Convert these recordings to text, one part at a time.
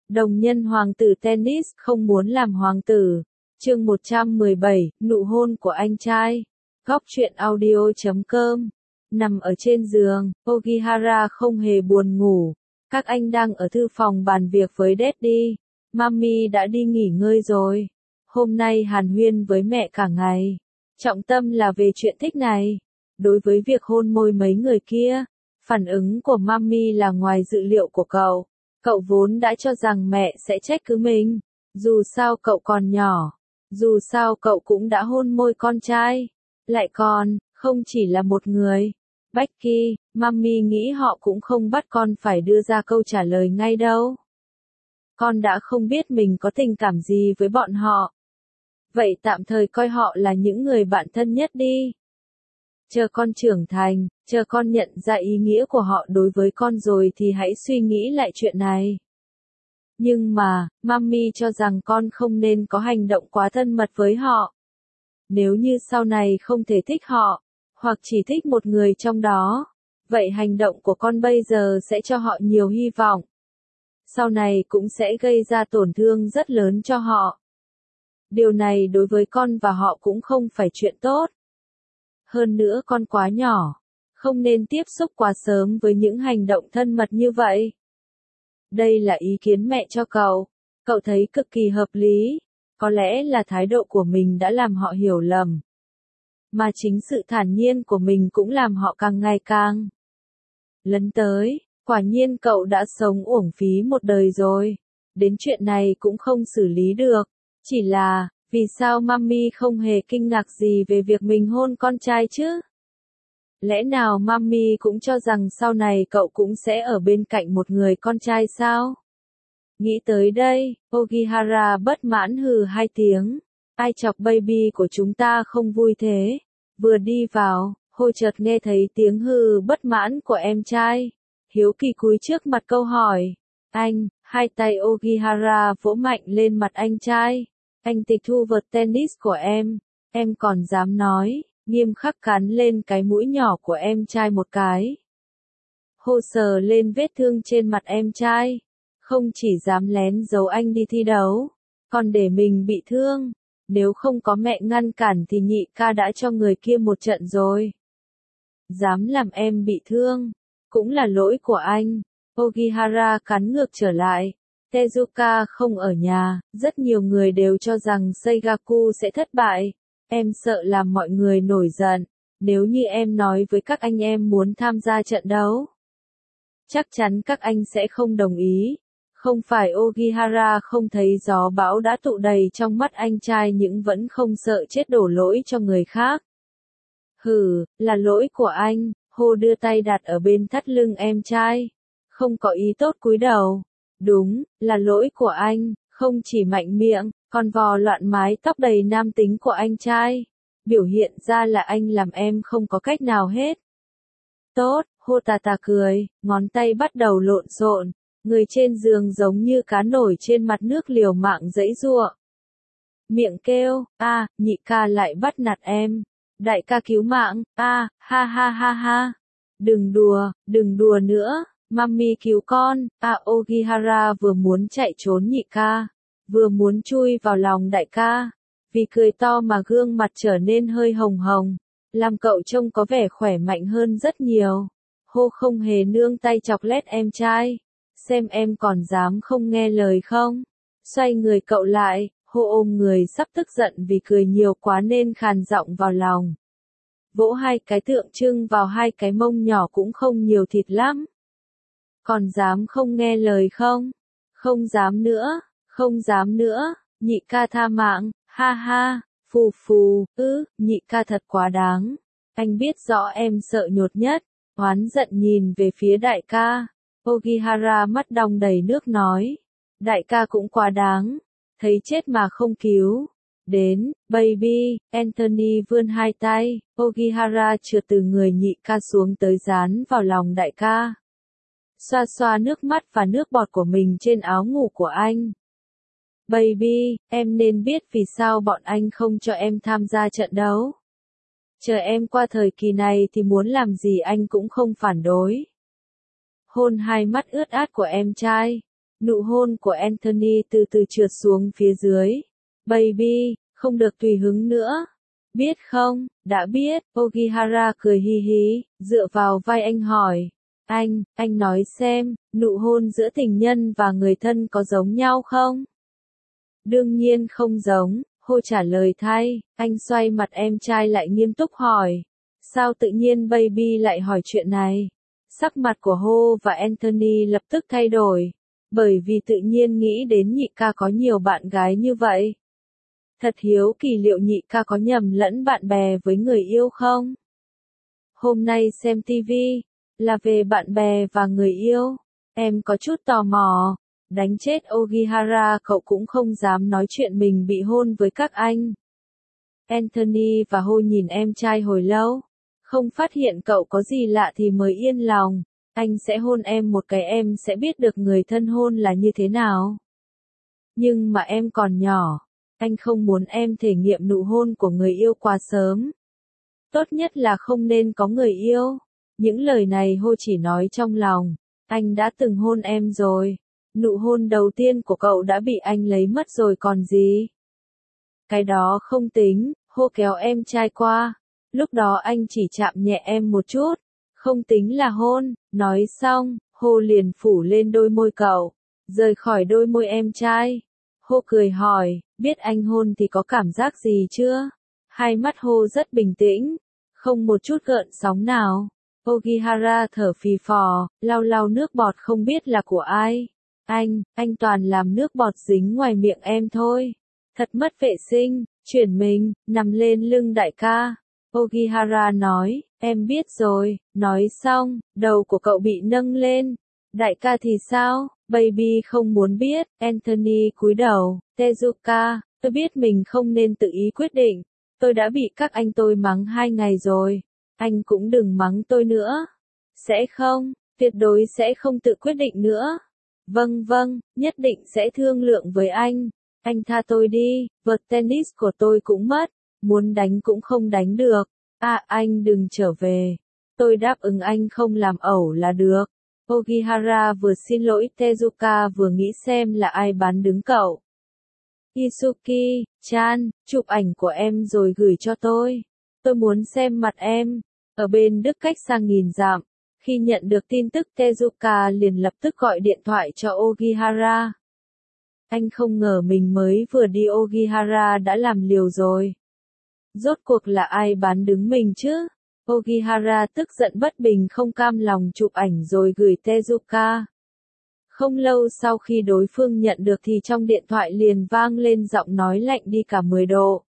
Đồng nhân hoàng tử tennis không muốn làm hoàng tử. Chương 117, nụ hôn của anh trai. Góc truyện audio.com. Nằm ở trên giường, Ogihara không hề buồn ngủ. Các anh đang ở thư phòng bàn việc với Daddy. Mami đã đi nghỉ ngơi rồi. Hôm nay hàn huyên với mẹ cả ngày. Trọng tâm là về chuyện thích này. Đối với việc hôn môi mấy người kia, phản ứng của Mami là ngoài dự liệu của cậu. Cậu vốn đã cho rằng mẹ sẽ trách cứ mình. Dù sao cậu còn nhỏ. Dù sao cậu cũng đã hôn môi con trai. Lại còn, không chỉ là một người. Becky, Mami nghĩ họ cũng không bắt con phải đưa ra câu trả lời ngay đâu. Con đã không biết mình có tình cảm gì với bọn họ. Vậy tạm thời coi họ là những người bạn thân nhất đi. Chờ con trưởng thành, chờ con nhận ra ý nghĩa của họ đối với con rồi thì hãy suy nghĩ lại chuyện này. Nhưng mà, Mami cho rằng con không nên có hành động quá thân mật với họ. Nếu như sau này không thể thích họ, hoặc chỉ thích một người trong đó, vậy hành động của con bây giờ sẽ cho họ nhiều hy vọng. Sau này cũng sẽ gây ra tổn thương rất lớn cho họ. Điều này đối với con và họ cũng không phải chuyện tốt. Hơn nữa con quá nhỏ, không nên tiếp xúc quá sớm với những hành động thân mật như vậy. Đây là ý kiến mẹ cho cậu. Cậu thấy cực kỳ hợp lý. Có lẽ là thái độ của mình đã làm họ hiểu lầm. Mà chính sự thản nhiên của mình cũng làm họ càng ngày càng lấn tới. Quả nhiên cậu đã sống uổng phí một đời rồi. Đến chuyện này cũng không xử lý được. Chỉ là, vì sao Mami không hề kinh ngạc gì về việc mình hôn con trai chứ? Lẽ nào Mami cũng cho rằng sau này cậu cũng sẽ ở bên cạnh một người con trai sao? Nghĩ tới đây, Ogihara bất mãn hừ hai tiếng. Ai chọc baby của chúng ta không vui thế? Vừa đi vào, Hô chợt nghe thấy tiếng hừ bất mãn của em trai. Hiếu kỳ cúi trước mặt câu hỏi. Anh, hai tay Ogihara vỗ mạnh lên mặt anh trai. Anh tịch thu vợt tennis của em còn dám nói, nghiêm khắc cắn lên cái mũi nhỏ của em trai một cái. Hô sờ lên vết thương trên mặt em trai. Không chỉ dám lén giấu anh đi thi đấu, còn để mình bị thương. Nếu không có mẹ ngăn cản thì nhị ca đã cho người kia một trận rồi. Dám làm em bị thương, cũng là lỗi của anh. Ogihara cắn ngược trở lại. Tezuka không ở nhà, rất nhiều người đều cho rằng Seigaku sẽ thất bại. Em sợ làm mọi người nổi giận. Nếu như em nói với các anh em muốn tham gia trận đấu, chắc chắn các anh sẽ không đồng ý. Không phải Ogihara không thấy gió bão đã tụ đầy trong mắt anh trai nhưng vẫn không sợ chết đổ lỗi cho người khác. Hừ, là lỗi của anh. Hô đưa tay đặt ở bên thắt lưng em trai. Không có ý tốt cúi đầu. Đúng, là lỗi của anh, không chỉ mạnh miệng, còn vò loạn mái tóc đầy nam tính của anh trai. Biểu hiện ra là anh làm em không có cách nào hết. Tốt, Hô tà tà cười, ngón tay bắt đầu lộn xộn. Người trên giường giống như cá nổi trên mặt nước liều mạng giãy giụa. Miệng kêu, nhị ca lại bắt nạt em. Đại ca cứu mạng, ha ha ha ha. Đừng đùa nữa. Mami cứu con. Ogihara vừa muốn chạy trốn nhị ca, vừa muốn chui vào lòng đại ca. Vì cười to mà gương mặt trở nên hơi hồng hồng, làm cậu trông có vẻ khỏe mạnh hơn rất nhiều. Hô không hề nương tay chọc lét em trai. Xem em còn dám không nghe lời không? Xoay người cậu lại, Hô ôm người sắp tức giận vì cười nhiều quá nên khàn giọng vào lòng. Vỗ hai cái tượng trưng vào hai cái mông nhỏ cũng không nhiều thịt lắm. Còn dám không nghe lời không? Không dám nữa, nhị ca tha mạng, ha ha, phù, nhị ca thật quá đáng. Anh biết rõ em sợ nhột nhất, oán giận nhìn về phía đại ca. Ogihara mắt đong đầy nước nói. Đại ca cũng quá đáng, thấy chết mà không cứu. Đến, baby, Anthony vươn hai tay, Ogihara trượt từ người nhị ca xuống tới dán vào lòng đại ca. Xoa xoa nước mắt và nước bọt của mình trên áo ngủ của anh. Baby, em nên biết vì sao bọn anh không cho em tham gia trận đấu. Chờ em qua thời kỳ này thì muốn làm gì anh cũng không phản đối. Hôn hai mắt ướt át của em trai. Nụ hôn của Anthony từ từ trượt xuống phía dưới. Baby, không được tùy hứng nữa. Biết không, đã biết, Ogihara cười hi hí, dựa vào vai anh hỏi. Anh nói xem, nụ hôn giữa tình nhân và người thân có giống nhau không? Đương nhiên không giống, Ho trả lời thay, anh xoay mặt em trai lại nghiêm túc hỏi. Sao tự nhiên baby lại hỏi chuyện này? Sắc mặt của Ho và Anthony lập tức thay đổi, bởi vì tự nhiên nghĩ đến nhị ca có nhiều bạn gái như vậy. Thật hiếu kỳ liệu nhị ca có nhầm lẫn bạn bè với người yêu không? Hôm nay xem TV, là về bạn bè và người yêu. Em có chút tò mò. Đánh chết Ogihara cậu cũng không dám nói chuyện mình bị hôn với các anh. Anthony và Ho nhìn em trai hồi lâu. Không phát hiện cậu có gì lạ thì mới yên lòng. Anh sẽ hôn em một cái em sẽ biết được người thân hôn là như thế nào. Nhưng mà em còn nhỏ. Anh không muốn em thể nghiệm nụ hôn của người yêu quá sớm. Tốt nhất là không nên có người yêu. Những lời này Ho chỉ nói trong lòng. Anh đã từng hôn em rồi. Nụ hôn đầu tiên của cậu đã bị anh lấy mất rồi còn gì. Cái đó không tính, Ho kéo em trai qua. Lúc đó anh chỉ chạm nhẹ em một chút. Không tính là hôn. Nói xong, Ho liền phủ lên đôi môi cậu. Rời khỏi đôi môi em trai. Ho cười hỏi, biết anh hôn thì có cảm giác gì chưa? Hai mắt Ho rất bình tĩnh. Không một chút gợn sóng nào. Ogihara thở phì phò, lau lau nước bọt không biết là của ai. Anh toàn làm nước bọt dính ngoài miệng em thôi. Thật mất vệ sinh, chuyển mình, nằm lên lưng đại ca. Ogihara nói, em biết rồi, nói xong, đầu của cậu bị nâng lên. Đại ca thì sao? Baby không muốn biết, Anthony cúi đầu, Tezuka, tôi biết mình không nên tự ý quyết định. Tôi đã bị các anh tôi mắng 2 ngày rồi. Anh cũng đừng mắng tôi nữa. Sẽ không, tuyệt đối sẽ không tự quyết định nữa. Vâng, nhất định sẽ thương lượng với anh. Anh tha tôi đi, vợt tennis của tôi cũng mất. Muốn đánh cũng không đánh được. Anh đừng trở về. Tôi đáp ứng anh không làm ẩu là được. Ogihara vừa xin lỗi Tezuka vừa nghĩ xem là ai bán đứng cậu. Isuki-chan, chụp ảnh của em rồi gửi cho tôi. Tôi muốn xem mặt em. Ở bên Đức cách xa nghìn dặm. Khi nhận được tin tức Tezuka liền lập tức gọi điện thoại cho Ogihara. Anh không ngờ mình mới vừa đi Ogihara đã làm liều rồi. Rốt cuộc là ai bán đứng mình chứ? Ogihara tức giận bất bình không cam lòng chụp ảnh rồi gửi Tezuka. Không lâu sau khi đối phương nhận được thì trong điện thoại liền vang lên giọng nói lạnh đi cả 10 độ.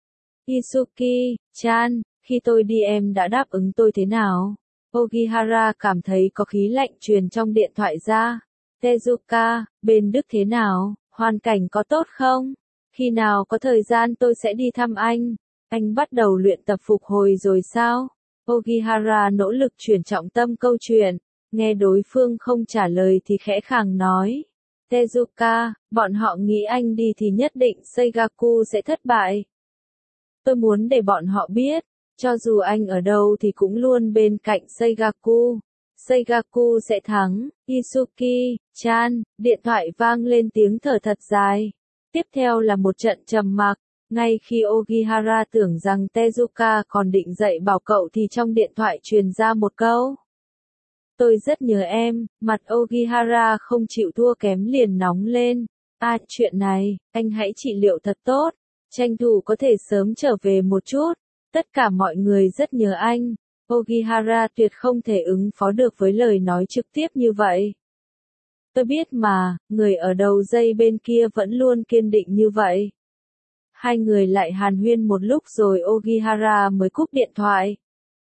Isuki-chan, khi tôi đi em đã đáp ứng tôi thế nào? Ogihara cảm thấy có khí lạnh truyền trong điện thoại ra. Tezuka, bên Đức thế nào? Hoàn cảnh có tốt không? Khi nào có thời gian tôi sẽ đi thăm anh. Anh bắt đầu luyện tập phục hồi rồi sao? Ogihara nỗ lực chuyển trọng tâm câu chuyện. Nghe đối phương không trả lời thì khẽ khàng nói. Tezuka, bọn họ nghĩ anh đi thì nhất định Seigaku sẽ thất bại. Tôi muốn để bọn họ biết, cho dù anh ở đâu thì cũng luôn bên cạnh Seigaku. Seigaku sẽ thắng. Isuki-chan, điện thoại vang lên tiếng thở thật dài. Tiếp theo là một trận trầm mặc. Ngay khi Ogihara tưởng rằng Tezuka còn định dậy bảo cậu thì trong điện thoại truyền ra một câu. Tôi rất nhớ em, mặt Ogihara không chịu thua kém liền nóng lên. Chuyện này, anh hãy trị liệu thật tốt. Tranh thủ có thể sớm trở về một chút. Tất cả mọi người rất nhớ anh. Ogihara tuyệt không thể ứng phó được với lời nói trực tiếp như vậy. Tôi biết mà, người ở đầu dây bên kia vẫn luôn kiên định như vậy. Hai người lại hàn huyên một lúc rồi Ogihara mới cúp điện thoại.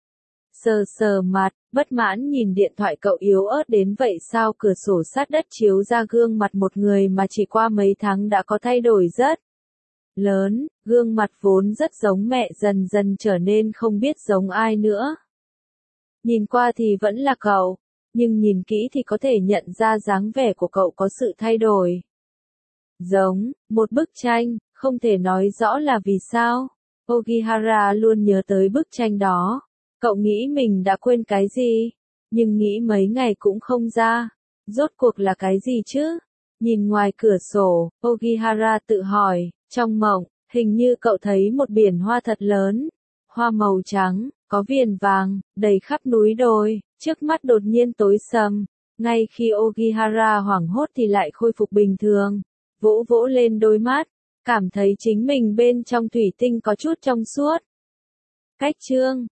Sờ mặt, bất mãn nhìn điện thoại cậu yếu ớt đến vậy sao cửa sổ sát đất chiếu ra gương mặt một người mà chỉ qua mấy tháng đã có thay đổi rất lớn, gương mặt vốn rất giống mẹ dần dần trở nên không biết giống ai nữa. Nhìn qua thì vẫn là cậu, nhưng nhìn kỹ thì có thể nhận ra dáng vẻ của cậu có sự thay đổi. Giống một bức tranh, không thể nói rõ là vì sao. Ogihara luôn nhớ tới bức tranh đó. Cậu nghĩ mình đã quên cái gì, nhưng nghĩ mấy ngày cũng không ra. Rốt cuộc là cái gì chứ? Nhìn ngoài cửa sổ, Ogihara tự hỏi, trong mộng, hình như cậu thấy một biển hoa thật lớn. Hoa màu trắng, có viền vàng, đầy khắp núi đồi, trước mắt đột nhiên tối sầm. Ngay khi Ogihara hoảng hốt thì lại khôi phục bình thường. Vỗ vỗ lên đôi mắt, cảm thấy chính mình bên trong thủy tinh có chút trong suốt. Cách chương